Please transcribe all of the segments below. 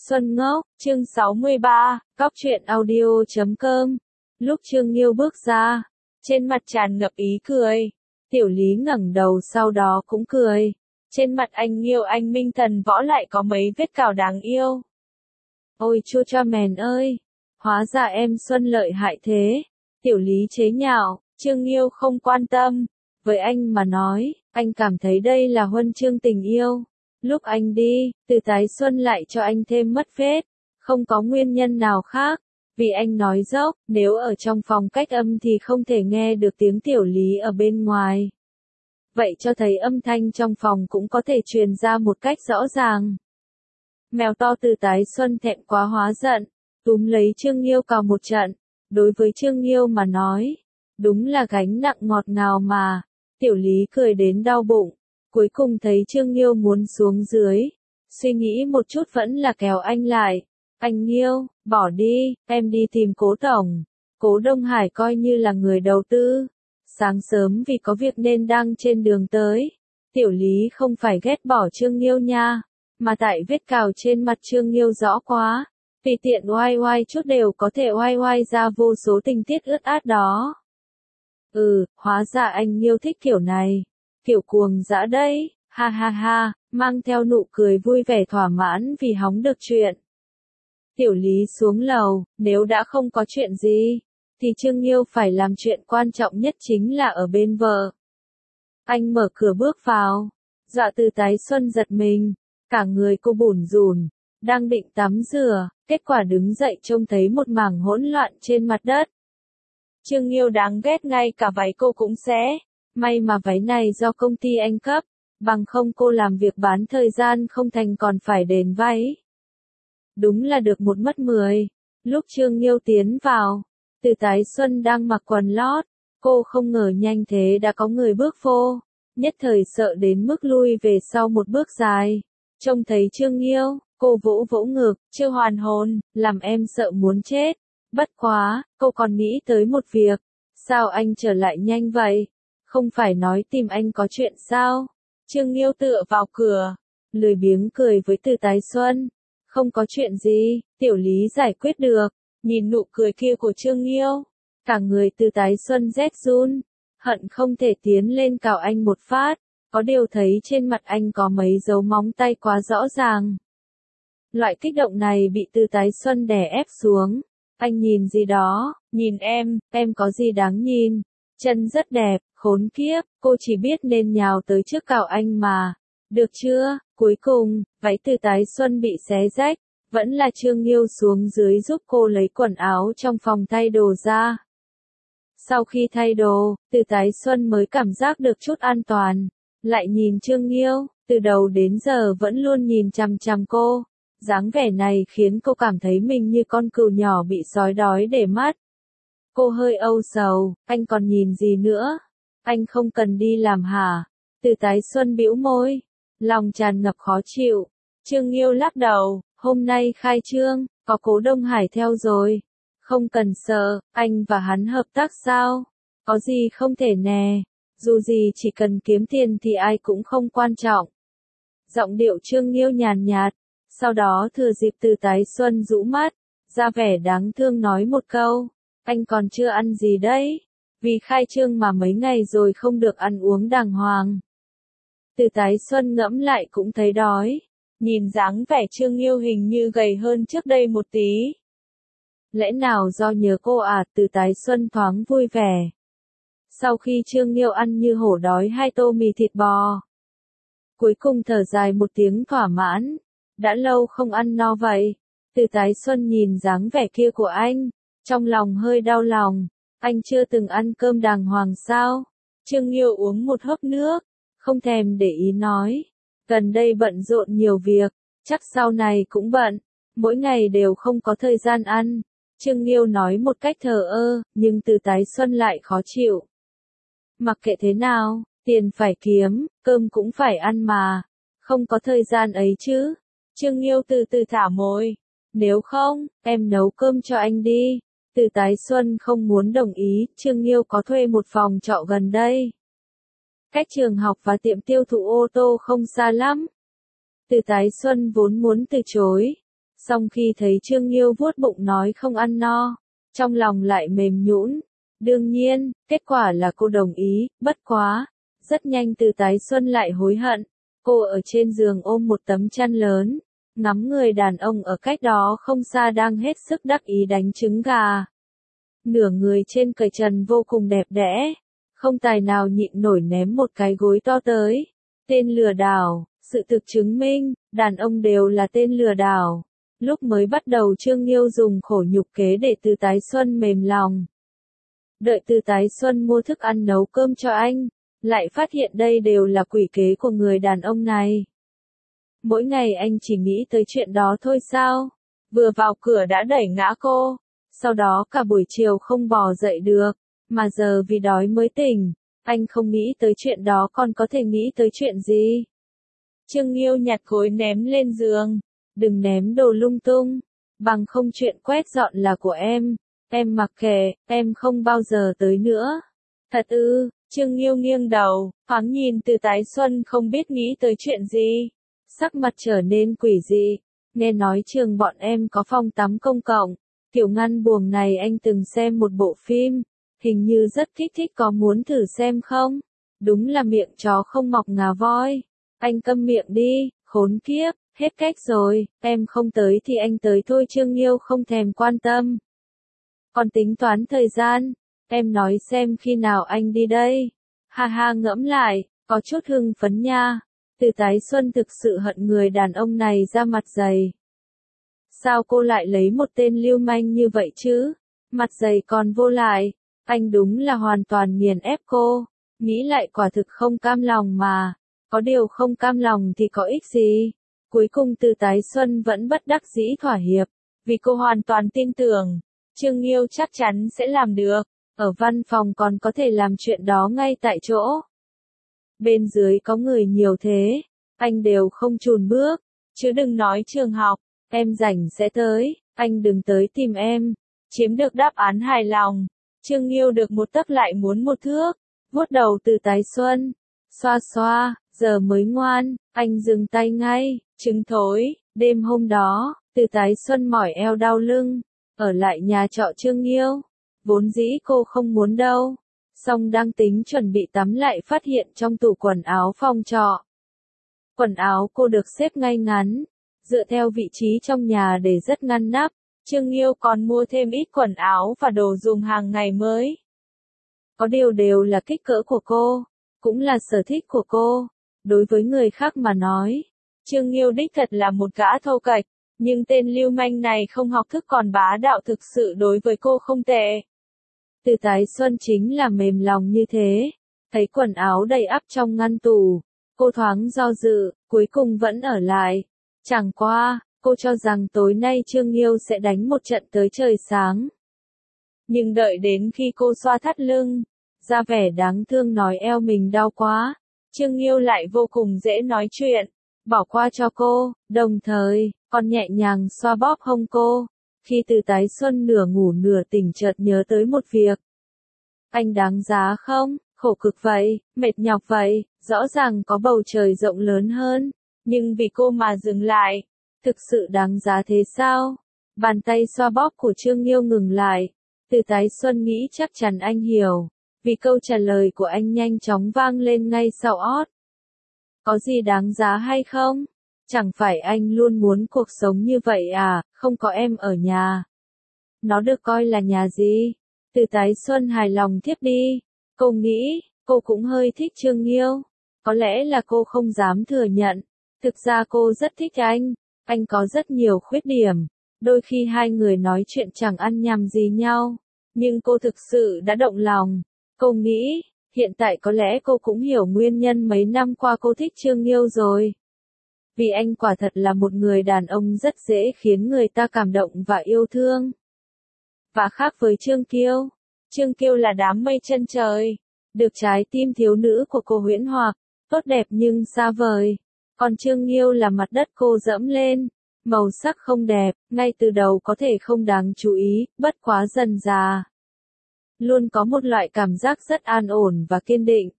Xuân ngốc, chương 63, Góc truyện audio.com. Lúc Trương Nghiêu bước ra, trên mặt tràn ngập ý cười. Tiểu Lý ngẩng đầu sau đó cũng cười. Trên mặt anh Nghiêu anh minh thần võ lại có mấy vết cào đáng yêu. Ôi chua cho mèn ơi, hóa ra em Xuân lợi hại thế. Tiểu Lý chế nhạo, Trương Nghiêu không quan tâm. Với anh mà nói, anh cảm thấy đây là huân chương tình yêu. Lúc anh đi, Từ Tái Xuân lại cho anh thêm mất vết, không có nguyên nhân nào khác, vì anh nói dốc, nếu ở trong phòng cách âm thì không thể nghe được tiếng Tiểu Lý ở bên ngoài. Vậy cho thấy âm thanh trong phòng cũng có thể truyền ra một cách rõ ràng. Mèo to Từ Tái Xuân thẹn quá hóa giận, túm lấy Trương Nghiêu cào một trận. Đối với Trương Nghiêu mà nói, đúng là gánh nặng ngọt ngào mà. Tiểu Lý cười đến đau bụng. Cuối cùng thấy Trương Nghiêu muốn xuống dưới, suy nghĩ một chút vẫn là kéo anh lại. Anh Nghiêu, bỏ đi, em đi tìm Cố Tổng. Cố Đông Hải coi như là người đầu tư. Sáng sớm vì có việc nên đang trên đường tới. Tiểu Lý không phải ghét bỏ Trương Nghiêu nha, mà tại vết cào trên mặt Trương Nghiêu rõ quá. Tùy tiện oai oai chút đều có thể oai oai ra vô số tình tiết ướt át đó. Hóa ra anh Nghiêu thích kiểu này. Kiểu cuồng dã đấy, ha ha ha, mang theo nụ cười vui vẻ thỏa mãn vì hóng được chuyện. Tiểu Lý xuống lầu, nếu đã không có chuyện gì, thì Trương Nghiêu phải làm chuyện quan trọng nhất chính là ở bên vợ. Anh mở cửa bước vào, dọa Từ Tái Xuân giật mình, cả người cô bủn rủn, đang định tắm rửa, kết quả đứng dậy trông thấy một mảng hỗn loạn trên mặt đất. Trương Nghiêu đáng ghét ngay cả váy cô cũng xé. May mà váy này do công ty anh cấp, bằng không cô làm việc bán thời gian không thành còn phải đền váy. Đúng là được một mất 10. Lúc Trương Nghiêu tiến vào, Từ Tái Xuân đang mặc quần lót, cô không ngờ nhanh thế đã có người bước vô, nhất thời sợ đến mức lui về sau một bước dài. Trông thấy Trương Nghiêu, cô vỗ vỗ ngực, chưa hoàn hồn, làm em sợ muốn chết. Bất quá, cô còn nghĩ tới một việc, sao anh trở lại nhanh vậy? Không phải nói tìm anh có chuyện sao? Trương Nghiêu tựa vào cửa, lười biếng cười với Từ Tái Xuân. Không có chuyện gì, Tiểu Lý giải quyết được. Nhìn nụ cười kia của Trương Nghiêu, cả người Từ Tái Xuân rét run, hận không thể tiến lên cào anh một phát. Có điều thấy trên mặt anh có mấy dấu móng tay quá rõ ràng. Loại kích động này bị Từ Tái Xuân đè ép xuống. Anh nhìn gì đó, nhìn em có gì đáng nhìn. Chân rất đẹp, khốn kiếp, cô chỉ biết nên nhào tới trước cào anh mà. Được chưa? Cuối cùng, váy Từ Tái Xuân bị xé rách, vẫn là Trương Nghiêu xuống dưới giúp cô lấy quần áo trong phòng thay đồ ra. Sau khi thay đồ, Từ Tái Xuân mới cảm giác được chút an toàn, lại nhìn Trương Nghiêu, từ đầu đến giờ vẫn luôn nhìn chằm chằm cô. Dáng vẻ này khiến cô cảm thấy mình như con cừu nhỏ bị sói đói để mắt. Cô hơi âu sầu, anh còn nhìn gì nữa? Anh không cần đi làm hả? Từ Tái Xuân bĩu môi, lòng tràn ngập khó chịu. Trương Nghiêu lắc đầu, hôm nay khai trương, có Cố Đông Hải theo rồi. Không cần sợ, anh và hắn hợp tác sao? Có gì không thể nè, dù gì chỉ cần kiếm tiền thì ai cũng không quan trọng. Giọng điệu Trương Nghiêu nhàn nhạt, sau đó thừa dịp Từ Tái Xuân rũ mắt, ra vẻ đáng thương nói một câu. Anh còn chưa ăn gì đấy? Vì khai trương mà mấy ngày rồi không được ăn uống đàng hoàng. Từ Tái Xuân ngẫm lại cũng thấy đói. Nhìn dáng vẻ Trương Nghiêu hình như gầy hơn trước đây một tí. Lẽ nào do nhớ cô à? Từ Tái Xuân thoáng vui vẻ. Sau khi Trương Nghiêu ăn như hổ đói 2 tô mì thịt bò, cuối cùng thở dài một tiếng thỏa mãn. Đã lâu không ăn no vậy. Từ Tái Xuân nhìn dáng vẻ kia của anh, trong lòng hơi đau lòng. Anh chưa từng ăn cơm đàng hoàng sao? Trương Nghiêu uống một hớp nước, không thèm để ý nói. Gần đây bận rộn nhiều việc, chắc sau này cũng bận, mỗi ngày đều không có thời gian ăn. Trương Nghiêu nói một cách thờ ơ, nhưng Từ Tái Xuân lại khó chịu. Mặc kệ thế nào, tiền phải kiếm, cơm cũng phải ăn mà. Không có thời gian ấy chứ. Trương Nghiêu từ từ thả môi. Nếu không, em nấu cơm cho anh đi. Từ Tái Xuân không muốn đồng ý. Trương Nghiêu có thuê một phòng trọ gần đây, cách trường học và tiệm tiêu thụ ô tô không xa lắm. Từ Tái Xuân vốn muốn từ chối, Xong khi thấy Trương Nghiêu vuốt bụng nói không ăn no, trong lòng lại mềm nhũn. Đương nhiên, kết quả là cô đồng ý, bất quá. Rất nhanh Từ Tái Xuân lại hối hận. Cô ở trên giường ôm một tấm chăn lớn, ngắm người đàn ông ở cách đó không xa đang hết sức đắc ý đánh trứng gà. Nửa người trên cởi trần vô cùng đẹp đẽ, không tài nào nhịn nổi ném một cái gối to tới. Tên lừa đảo, sự thực chứng minh, đàn ông đều là tên lừa đảo. Lúc mới bắt đầu Trương Nghiêu dùng khổ nhục kế để Từ Tái Xuân mềm lòng. Đợi Từ Tái Xuân mua thức ăn nấu cơm cho anh, lại phát hiện đây đều là quỷ kế của người đàn ông này. Mỗi ngày anh chỉ nghĩ tới chuyện đó thôi sao? Vừa vào cửa đã đẩy ngã cô, sau đó cả buổi chiều không bò dậy được, mà giờ vì đói mới tỉnh, anh không nghĩ tới chuyện đó còn có thể nghĩ tới chuyện gì? Trương Nghiêu nhặt gối ném lên giường, đừng ném đồ lung tung, bằng không chuyện quét dọn là của em mặc kệ, em không bao giờ tới nữa. Thật ư? Trương Nghiêu nghiêng đầu, thoáng nhìn Từ Tái Xuân không biết nghĩ tới chuyện gì. Sắc mặt trở nên quỷ dị, nghe nói trường bọn em có phòng tắm công cộng, kiểu ngăn buồng này anh từng xem một bộ phim, hình như rất kích thích, có muốn thử xem không? Đúng là miệng chó không mọc ngà voi. Anh câm miệng đi, khốn kiếp, hết cách rồi, em không tới thì anh tới thôi. Trương Nghiêu không thèm quan tâm. Còn tính toán thời gian, em nói xem khi nào anh đi đây. Ha ha, ngẫm lại, có chút hưng phấn nha. Từ Tái Xuân thực sự hận người đàn ông này ra mặt dày. Sao cô lại lấy một tên lưu manh như vậy chứ? Mặt dày còn vô lại, anh đúng là hoàn toàn nghiền ép cô. Nghĩ lại quả thực không cam lòng mà. Có điều không cam lòng thì có ích gì. Cuối cùng Từ Tái Xuân vẫn bất đắc dĩ thỏa hiệp, vì cô hoàn toàn tin tưởng Trương Nghiêu chắc chắn sẽ làm được. Ở văn phòng còn có thể làm chuyện đó ngay tại chỗ. Bên dưới có người nhiều thế, anh đều không chùn bước, chứ đừng nói trường học, em rảnh sẽ tới, anh đừng tới tìm em. Chiếm được đáp án hài lòng, Trương Nghiêu được một tấc lại muốn một thước, vuốt đầu Từ Tái Xuân, xoa xoa, giờ mới ngoan, anh dừng tay ngay, trứng thối. Đêm hôm đó, Từ Tái Xuân mỏi eo đau lưng, ở lại nhà trọ Trương Nghiêu. Vốn dĩ cô không muốn đâu, song đang tính chuẩn bị tắm lại phát hiện trong tủ quần áo phòng trọ. Quần áo cô được xếp ngay ngắn, dựa theo vị trí trong nhà để rất ngăn nắp. Trương Nghiêu còn mua thêm ít quần áo và đồ dùng hàng ngày mới. Có điều đều là kích cỡ của cô, cũng là sở thích của cô. Đối với người khác mà nói, Trương Nghiêu đích thật là một gã thô kệch, nhưng tên lưu manh này không học thức còn bá đạo, thực sự đối với cô không tệ. Từ Tái Xuân chính là mềm lòng như thế. Thấy quần áo đầy ắp trong ngăn tủ, cô thoáng do dự, cuối cùng vẫn ở lại. Chẳng qua, cô cho rằng tối nay Trương Nghiêu sẽ đánh một trận tới trời sáng. Nhưng đợi đến khi cô xoa thắt lưng, ra vẻ đáng thương nói eo mình đau quá, Trương Nghiêu lại vô cùng dễ nói chuyện, bỏ qua cho cô, đồng thời, còn nhẹ nhàng xoa bóp hông cô. Khi Từ Tái Xuân nửa ngủ nửa tỉnh chợt nhớ tới một việc. Anh đáng giá không? Khổ cực vậy, mệt nhọc vậy, rõ ràng có bầu trời rộng lớn hơn, nhưng vì cô mà dừng lại. Thực sự đáng giá thế sao? Bàn tay xoa bóp của Trương Nghiêu ngừng lại. Từ Tái Xuân nghĩ chắc chắn anh hiểu, vì câu trả lời của anh nhanh chóng vang lên ngay sau ót. Có gì đáng giá hay không? Chẳng phải anh luôn muốn cuộc sống như vậy à, không có em ở nhà. Nó được coi là nhà gì? Từ Tái Xuân hài lòng thiếp đi. Cô nghĩ, cô cũng hơi thích Trương Nghiêu. Có lẽ là cô không dám thừa nhận. Thực ra cô rất thích anh có rất nhiều khuyết điểm. Đôi khi hai người nói chuyện chẳng ăn nhầm gì nhau. Nhưng cô thực sự đã động lòng. Cô nghĩ, hiện tại có lẽ cô cũng hiểu nguyên nhân mấy năm qua cô thích Trương Nghiêu rồi. Vì anh quả thật là một người đàn ông rất dễ khiến người ta cảm động và yêu thương. Và khác với Trương Kiêu là đám mây chân trời, được trái tim thiếu nữ của cô huyễn hoặc, tốt đẹp nhưng xa vời. Còn Trương Nghiêu là mặt đất cô dẫm lên, màu sắc không đẹp, ngay từ đầu có thể không đáng chú ý, bất quá dần dà. Luôn có một loại cảm giác rất an ổn và kiên định.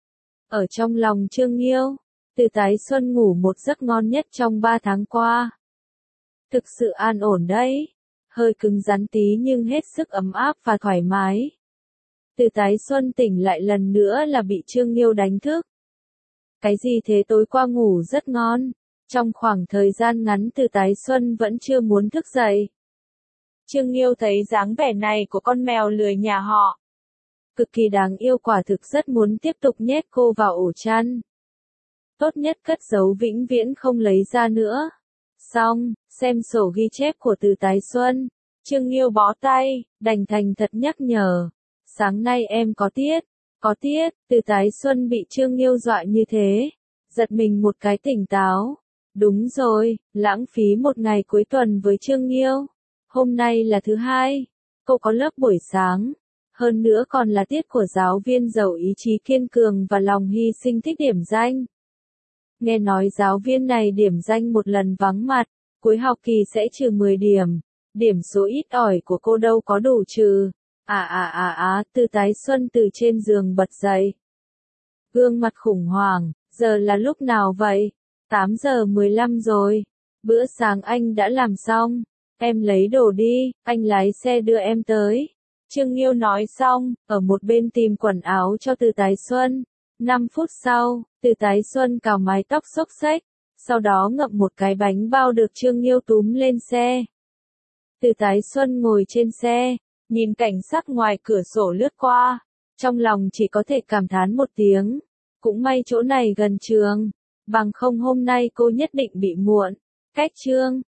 Ở trong lòng Trương Nghiêu, Từ Tái Xuân ngủ một giấc ngon nhất trong 3 tháng qua. Thực sự an ổn đấy. Hơi cứng rắn tí nhưng hết sức ấm áp và thoải mái. Từ tái xuân tỉnh lại lần nữa là bị Trương Nghiêu đánh thức. Cái gì thế, tối qua ngủ rất ngon. Trong khoảng thời gian ngắn Từ tái xuân vẫn chưa muốn thức dậy. Trương Nghiêu thấy dáng vẻ này của con mèo lười nhà họ cực kỳ đáng yêu, quả thực rất muốn tiếp tục nhét cô vào ổ chăn. Tốt nhất cất giấu vĩnh viễn không lấy ra nữa. Xong, xem sổ ghi chép của Từ tái xuân. Trương Nghiêu bó tay, đành thành thật nhắc nhở. Sáng nay em có tiết. Có tiết. Từ tái xuân bị Trương Nghiêu dọa như thế. Giật mình một cái tỉnh táo. Đúng rồi, lãng phí một ngày cuối tuần với Trương Nghiêu. Hôm nay là thứ hai. Cô có lớp buổi sáng. Hơn nữa còn là tiết của giáo viên giàu ý chí kiên cường và lòng hy sinh thích điểm danh. Nghe nói giáo viên này điểm danh một lần vắng mặt, cuối học kỳ sẽ trừ 10 điểm. Điểm số ít ỏi của cô đâu có đủ trừ. Từ tái xuân từ trên giường bật dậy. Gương mặt khủng hoảng, giờ là lúc nào vậy? 8 giờ 15 rồi. Bữa sáng anh đã làm xong. Em lấy đồ đi, anh lái xe đưa em tới. Trương Nghiêu nói xong, ở một bên tìm quần áo cho Từ tái xuân. 5 phút sau, Từ tái xuân cào mái tóc xốc xếch, sau đó ngậm một cái bánh bao được Trương Nghiêu túm lên xe. Từ tái xuân ngồi trên xe, nhìn cảnh sắc ngoài cửa sổ lướt qua, trong lòng chỉ có thể cảm thán một tiếng. Cũng may chỗ này gần trường, bằng không hôm nay cô nhất định bị muộn. Cách chương